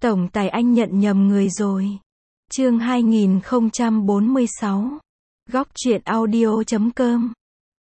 Tổng tài anh nhận nhầm người rồi. Chương 2046. Góc truyện audio.com.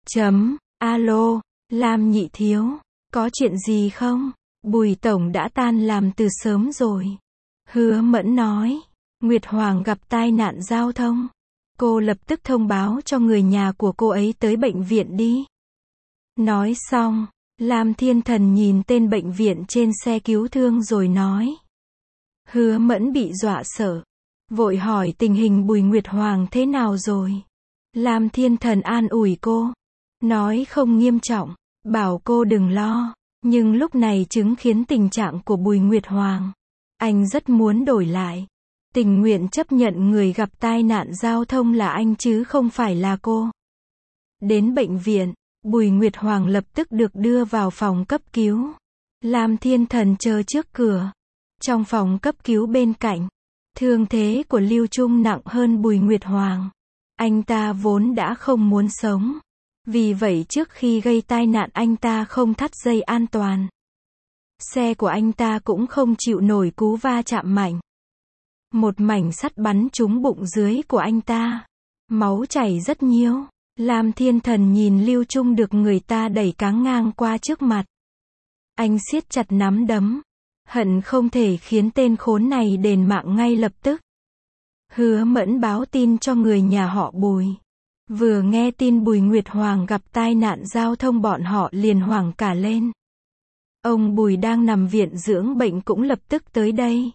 Alo, Lam nhị thiếu, có chuyện gì không? Bùi tổng đã tan làm từ sớm rồi. Hứa Mẫn nói, Nguyệt Hoàng gặp tai nạn giao thông. Cô lập tức thông báo cho người nhà của cô ấy tới bệnh viện đi. Nói xong, Lam Thiên Thần nhìn tên bệnh viện trên xe cứu thương rồi nói. Hứa Mẫn bị dọa sợ, vội hỏi tình hình Bùi Nguyệt Hoàng thế nào rồi. Lam Thiên Thần an ủi cô, nói không nghiêm trọng, bảo cô đừng lo, nhưng lúc này chứng khiến tình trạng của Bùi Nguyệt Hoàng. Anh rất muốn đổi lại, tình nguyện chấp nhận người gặp tai nạn giao thông là anh chứ không phải là cô. Đến bệnh viện, Bùi Nguyệt Hoàng lập tức được đưa vào phòng cấp cứu. Lam Thiên Thần chờ trước cửa. Trong phòng cấp cứu bên cạnh, thương thế của Lưu Trung nặng hơn Bùi Nguyệt Hoàng. Anh ta vốn đã không muốn sống. Vì vậy trước khi gây tai nạn anh ta không thắt dây an toàn. Xe của anh ta cũng không chịu nổi cú va chạm mạnh. Một mảnh sắt bắn trúng bụng dưới của anh ta. Máu chảy rất nhiều. Lam Thiên Thần nhìn Lưu Trung được người ta đẩy cáng ngang qua trước mặt. Anh siết chặt nắm đấm. Hận không thể khiến tên khốn này đền mạng ngay lập tức. Hứa Mẫn báo tin cho người nhà họ Bùi. Vừa nghe tin Bùi Nguyệt Hoàng gặp tai nạn giao thông bọn họ liền hoảng cả lên. Ông Bùi đang nằm viện dưỡng bệnh cũng lập tức tới đây.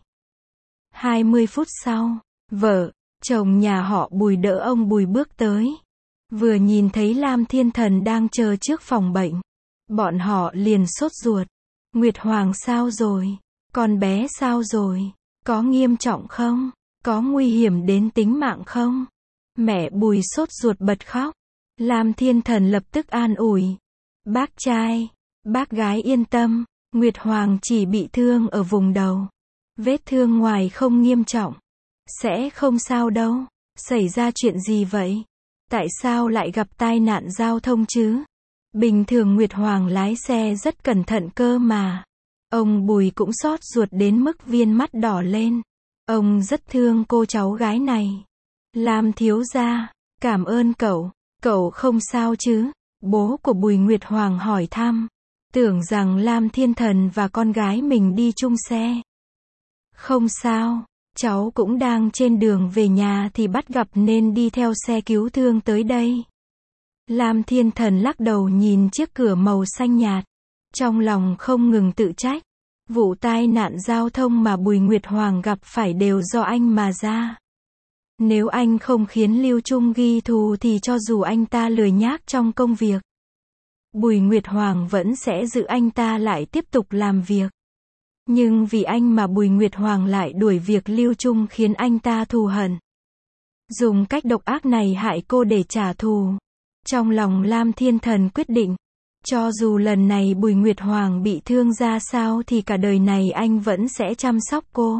20 phút sau, vợ, chồng nhà họ Bùi đỡ ông Bùi bước tới. Vừa nhìn thấy Lam Thiên Thần đang chờ trước phòng bệnh, bọn họ liền sốt ruột. Nguyệt Hoàng sao rồi? Con bé sao rồi? Có nghiêm trọng không? Có nguy hiểm đến tính mạng không? Mẹ Bùi sốt ruột bật khóc. Lam Thiên Thần lập tức an ủi. Bác trai, bác gái yên tâm, Nguyệt Hoàng chỉ bị thương ở vùng đầu. Vết thương ngoài không nghiêm trọng. Sẽ không sao đâu. Xảy ra chuyện gì vậy? Tại sao lại gặp tai nạn giao thông chứ? Bình thường Nguyệt Hoàng lái xe rất cẩn thận cơ mà. Ông Bùi cũng xót ruột đến mức viên mắt đỏ lên. Ông rất thương cô cháu gái này. Lam thiếu gia, cảm ơn cậu. Cậu không sao chứ? Bố của Bùi Nguyệt Hoàng hỏi thăm. Tưởng rằng Lam Thiên Thần và con gái mình đi chung xe. Không sao, cháu cũng đang trên đường về nhà thì bắt gặp nên đi theo xe cứu thương tới đây. Lam Thiên Thần lắc đầu nhìn chiếc cửa màu xanh nhạt. Trong lòng không ngừng tự trách. Vụ tai nạn giao thông mà Bùi Nguyệt Hoàng gặp phải đều do anh mà ra. Nếu anh không khiến Lưu Trung ghi thù thì cho dù anh ta lười nhác trong công việc, Bùi Nguyệt Hoàng vẫn sẽ giữ anh ta lại tiếp tục làm việc. Nhưng vì anh mà Bùi Nguyệt Hoàng lại đuổi việc Lưu Trung khiến anh ta thù hận. Dùng cách độc ác này hại cô để trả thù. Trong lòng Lam Thiên Thần quyết định, cho dù lần này Bùi Nguyệt Hoàng bị thương ra sao thì cả đời này anh vẫn sẽ chăm sóc cô.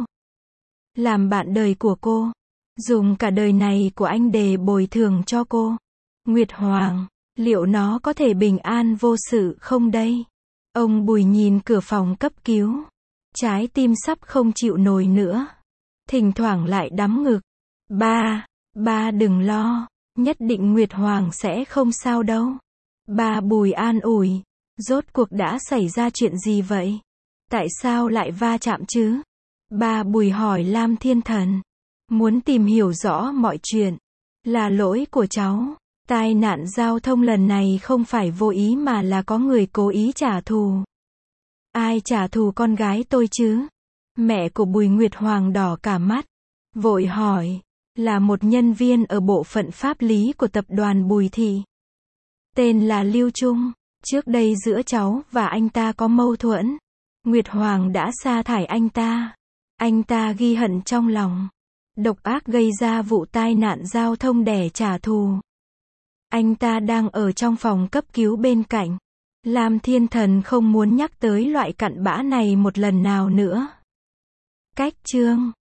Làm bạn đời của cô. Dùng cả đời này của anh để bồi thường cho cô. Nguyệt Hoàng, liệu nó có thể bình an vô sự không đây? Ông Bùi nhìn cửa phòng cấp cứu. Trái tim sắp không chịu nổi nữa. Thỉnh thoảng lại đắm ngực. Ba đừng lo. Nhất định Nguyệt Hoàng sẽ không sao đâu. Bà Bùi an ủi. Rốt cuộc đã xảy ra chuyện gì vậy? Tại sao lại va chạm chứ? Bà Bùi hỏi Lam Thiên Thần. Muốn tìm hiểu rõ mọi chuyện. Là lỗi của cháu. Tai nạn giao thông lần này không phải vô ý mà là có người cố ý trả thù. Ai trả thù con gái tôi chứ? Mẹ của Bùi Nguyệt Hoàng đỏ cả mắt. Vội hỏi. Là một nhân viên ở bộ phận pháp lý của tập đoàn Bùi Thị. Tên là Lưu Trung. Trước đây giữa cháu và anh ta có mâu thuẫn. Nguyệt Hoàng đã sa thải anh ta. Anh ta ghi hận trong lòng. Độc ác gây ra vụ tai nạn giao thông để trả thù. Anh ta đang ở trong phòng cấp cứu bên cạnh. Lam Thiên Thần không muốn nhắc tới loại cặn bã này một lần nào nữa. Cách chương